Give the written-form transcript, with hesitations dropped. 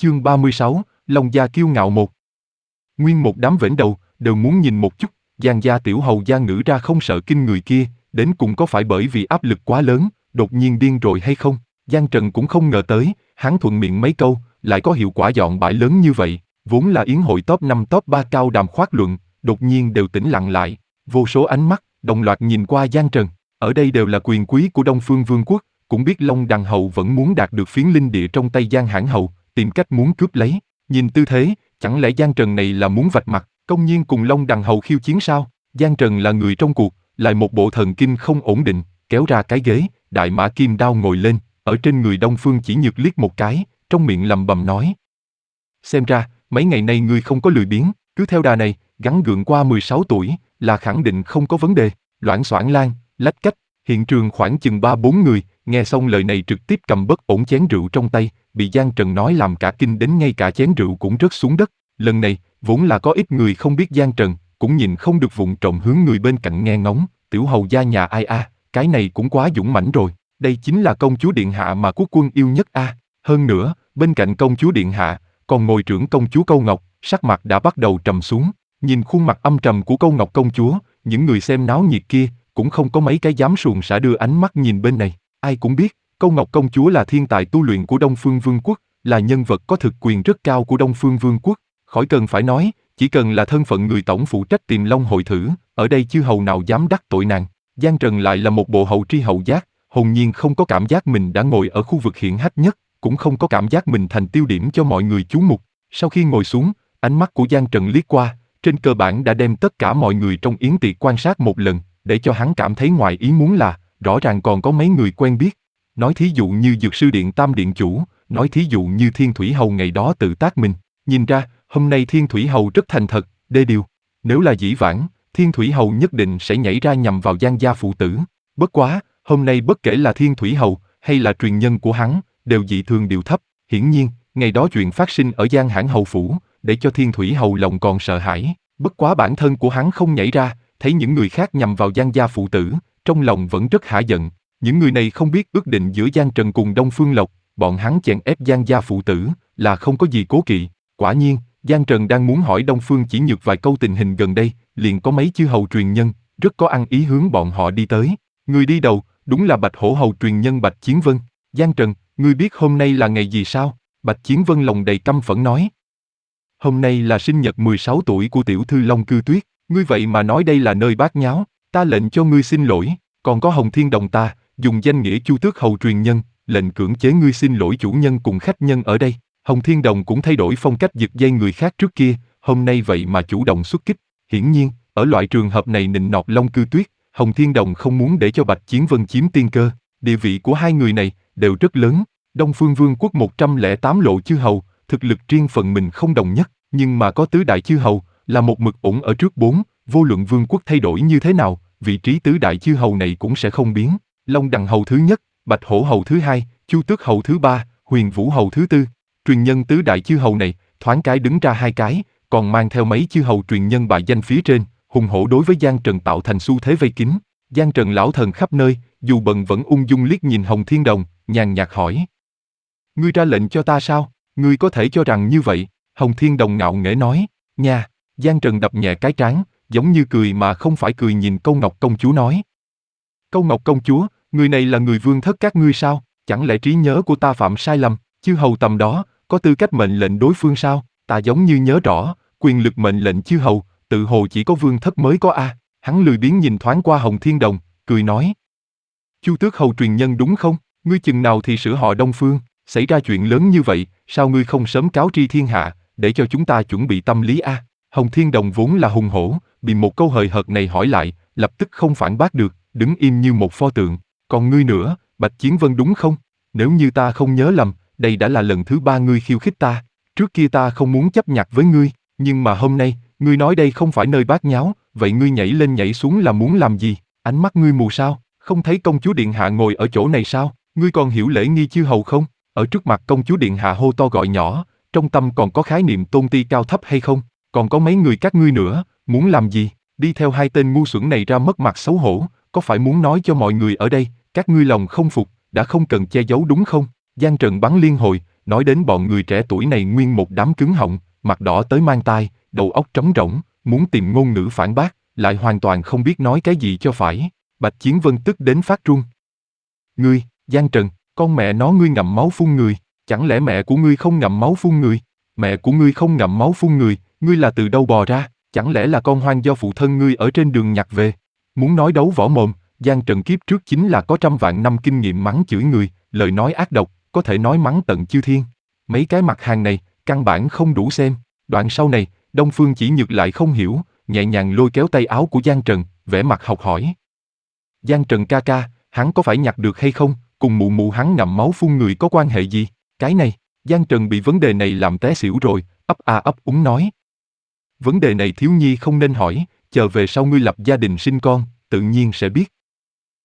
Chương 36, Long gia kiêu ngạo một. Nguyên một đám vểnh đầu, đều muốn nhìn một chút, Giang gia tiểu hầu gia ngữ ra không sợ kinh người kia, đến cùng có phải bởi vì áp lực quá lớn, đột nhiên điên rồi hay không? Giang Trần cũng không ngờ tới, hắn thuận miệng mấy câu, lại có hiệu quả dọn bãi lớn như vậy, vốn là yến hội top 5 top 3 cao đàm khoát luận, đột nhiên đều tĩnh lặng lại, vô số ánh mắt, đồng loạt nhìn qua Giang Trần, ở đây đều là quyền quý của Đông Phương Vương quốc, cũng biết Long Đằng Hầu vẫn muốn đạt được phiến linh địa trong tay Giang Hãn Hầu, tìm cách muốn cướp lấy, nhìn tư thế, chẳng lẽ Giang Trần này là muốn vạch mặt, công nhiên cùng Long Đằng Hầu khiêu chiến sao? Giang Trần là người trong cuộc, lại một bộ thần kinh không ổn định, kéo ra cái ghế, đại mã kim đao ngồi lên, ở trên người Đông Phương Chỉ Nhược liếc một cái, trong miệng lầm bầm nói. Xem ra, mấy ngày nay ngươi không có lười biếng, cứ theo đà này, gắng gượng qua 16 tuổi, là khẳng định không có vấn đề. Loảng xoảng lan, lách cách, hiện trường khoảng chừng 3-4 người, nghe xong lời này trực tiếp cầm bất ổn chén rượu trong tay, bị Giang Trần nói làm cả kinh đến ngay cả chén rượu cũng rớt xuống đất. Lần này, vốn là có ít người không biết Giang Trần, cũng nhìn không được vụng trộm hướng người bên cạnh nghe ngóng, tiểu hầu gia nhà ai a, cái này cũng quá dũng mãnh rồi, đây chính là công chúa điện hạ mà quốc quân yêu nhất a. Hơn nữa, bên cạnh công chúa điện hạ, còn ngồi trưởng công chúa Câu Ngọc, sắc mặt đã bắt đầu trầm xuống, nhìn khuôn mặt âm trầm của Câu Ngọc công chúa, những người xem náo nhiệt kia, cũng không có mấy cái dám suồng sã đưa ánh mắt nhìn bên này, ai cũng biết, Câu Ngọc công chúa là thiên tài tu luyện của Đông Phương Vương quốc, là nhân vật có thực quyền rất cao của Đông Phương Vương quốc, khỏi cần phải nói, chỉ cần là thân phận người tổng phụ trách Tiềm Long hội thử, ở đây chư hầu nào dám đắc tội nàng. Giang Trần lại là một bộ hậu tri hậu giác, hồn nhiên không có cảm giác mình đã ngồi ở khu vực hiển hách nhất, cũng không có cảm giác mình thành tiêu điểm cho mọi người chú mục. Sau khi ngồi xuống, ánh mắt của Giang Trần liếc qua, trên cơ bản đã đem tất cả mọi người trong yến tiệc quan sát một lần, để cho hắn cảm thấy ngoài ý muốn là, rõ ràng còn có mấy người quen biết. Nói thí dụ như Dược Sư Điện Tam Điện Chủ, nói thí dụ như Thiên Thủy Hầu ngày đó tự tác mình. Nhìn ra, hôm nay Thiên Thủy Hầu rất thành thật, đê điều. Nếu là dĩ vãng, Thiên Thủy Hầu nhất định sẽ nhảy ra nhằm vào Giang gia phụ tử. Bất quá, hôm nay bất kể là Thiên Thủy Hầu hay là truyền nhân của hắn, đều dị thường điệu thấp. Hiển nhiên, ngày đó chuyện phát sinh ở Giang Hãn Hầu phủ, để cho Thiên Thủy Hầu lòng còn sợ hãi. Bất quá bản thân của hắn không nhảy ra, thấy những người khác nhằm vào Giang gia phụ tử, trong lòng vẫn rất hả giận. Những người này không biết ước định giữa Giang Trần cùng Đông Phương Lộc, bọn hắn chèn ép Giang gia phụ tử, là không có gì cố kỵ. Quả nhiên, Giang Trần đang muốn hỏi Đông Phương Chỉ Nhược vài câu tình hình gần đây, liền có mấy chư hầu truyền nhân, rất có ăn ý hướng bọn họ đi tới. Người đi đầu, đúng là Bạch Hổ hầu truyền nhân Bạch Chiến Vân. Giang Trần, ngươi biết hôm nay là ngày gì sao? Bạch Chiến Vân lòng đầy căm phẫn nói. Hôm nay là sinh nhật 16 tuổi của tiểu thư Long Cư Tuyết, ngươi vậy mà nói đây là nơi bát nháo, ta lệnh cho ngươi xin lỗi, còn có Hồng Thiên Đồng ta, dùng danh nghĩa Chu Tước hầu truyền nhân, lệnh cưỡng chế ngươi xin lỗi chủ nhân cùng khách nhân ở đây. Hồng Thiên Đồng cũng thay đổi phong cách giật dây người khác trước kia, hôm nay vậy mà chủ động xuất kích. Hiển nhiên, ở loại trường hợp này nịnh nọt Long Cư Tuyết, Hồng Thiên Đồng không muốn để cho Bạch Chiến Vân chiếm tiên cơ. Địa vị của hai người này đều rất lớn. Đông Phương Vương quốc 108 lộ chư hầu, thực lực riêng phần mình không đồng nhất, nhưng mà có tứ đại chư hầu, là một mực ổn ở trước 4, vô luận vương quốc thay đổi như thế nào, vị trí tứ đại chư hầu này cũng sẽ không biến. Long Đằng hầu thứ nhất, Bạch Hổ hầu thứ hai, Chu Tước hầu thứ ba, Huyền Vũ hầu thứ tư. Truyền nhân tứ đại chư hầu này, thoáng cái đứng ra hai cái, còn mang theo mấy chư hầu truyền nhân bài danh phía trên, hùng hổ đối với Giang Trần tạo thành xu thế vây kín. Giang Trần lão thần khắp nơi, dù bần vẫn ung dung liếc nhìn Hồng Thiên Đồng, nhàn nhạt hỏi. Ngươi ra lệnh cho ta sao? Ngươi có thể cho rằng như vậy? Hồng Thiên Đồng ngạo nghễ nói. Nha! Giang Trần đập nhẹ cái trán, giống như cười mà không phải cười nhìn Câu Ngọc công chúa nói. Câu Ngọc công chúa, người này là người vương thất các ngươi sao? Chẳng lẽ trí nhớ của ta phạm sai lầm? Chư hầu tầm đó, có tư cách mệnh lệnh đối phương sao? Ta giống như nhớ rõ, quyền lực mệnh lệnh chư hầu, tự hồ chỉ có vương thất mới có a. Hắn lười biếng nhìn thoáng qua Hồng Thiên Đồng, cười nói. Chu Tước hầu truyền nhân đúng không? Ngươi chừng nào thì sửa họ Đông Phương, xảy ra chuyện lớn như vậy, sao ngươi không sớm cáo tri thiên hạ, để cho chúng ta chuẩn bị tâm lý a? Hồng Thiên Đồng vốn là hùng hổ, bị một câu hời hợt này hỏi lại, lập tức không phản bác được, đứng im như một pho tượng. Còn ngươi nữa, Bạch Chiến Vân đúng không? Nếu như ta không nhớ lầm, đây đã là lần thứ 3 ngươi khiêu khích ta. Trước kia ta không muốn chấp nhặt với ngươi, nhưng mà hôm nay, ngươi nói đây không phải nơi bát nháo, vậy ngươi nhảy lên nhảy xuống là muốn làm gì? Ánh mắt ngươi mù sao? Không thấy công chúa điện hạ ngồi ở chỗ này sao? Ngươi còn hiểu lễ nghi chư hầu không? Ở trước mặt công chúa điện hạ hô to gọi nhỏ, trong tâm còn có khái niệm tôn ti cao thấp hay không? Còn có mấy người các ngươi nữa, muốn làm gì? Đi theo hai tên ngu xuẩn này ra mất mặt xấu hổ, có phải muốn nói cho mọi người ở đây, các ngươi lòng không phục, đã không cần che giấu đúng không? Giang Trần bắn liên hồi, Nói đến bọn người trẻ tuổi này nguyên một đám cứng họng, mặt đỏ tới mang tai, đầu óc trống rỗng, muốn tìm ngôn ngữ phản bác, lại hoàn toàn không biết nói cái gì cho phải. Bạch Chiến Vân tức đến phát run. Ngươi, Giang Trần, con mẹ nó ngươi ngậm máu phun người, chẳng lẽ mẹ của ngươi không ngậm máu phun người? Mẹ của ngươi không ngậm máu phun người, ngươi là từ đâu bò ra, chẳng lẽ là con hoang do phụ thân ngươi ở trên đường nhặt về? Muốn nói đấu võ mồm, Giang Trần kiếp trước chính là có trăm vạn năm kinh nghiệm mắng chửi người, lời nói ác độc, có thể nói mắng tận chư thiên. Mấy cái mặt hàng này, căn bản không đủ xem. Đoạn sau này, Đông Phương Chỉ Nhược lại không hiểu, nhẹ nhàng lôi kéo tay áo của Giang Trần, vẻ mặt học hỏi. Giang Trần ca ca, hắn có phải nhặt được hay không, cùng mụ mụ hắn ngậm máu phun người có quan hệ gì? Cái này, Giang Trần bị vấn đề này làm té xỉu rồi, ấp úng nói. Vấn đề này thiếu nhi không nên hỏi, chờ về sau ngươi lập gia đình sinh con, tự nhiên sẽ biết.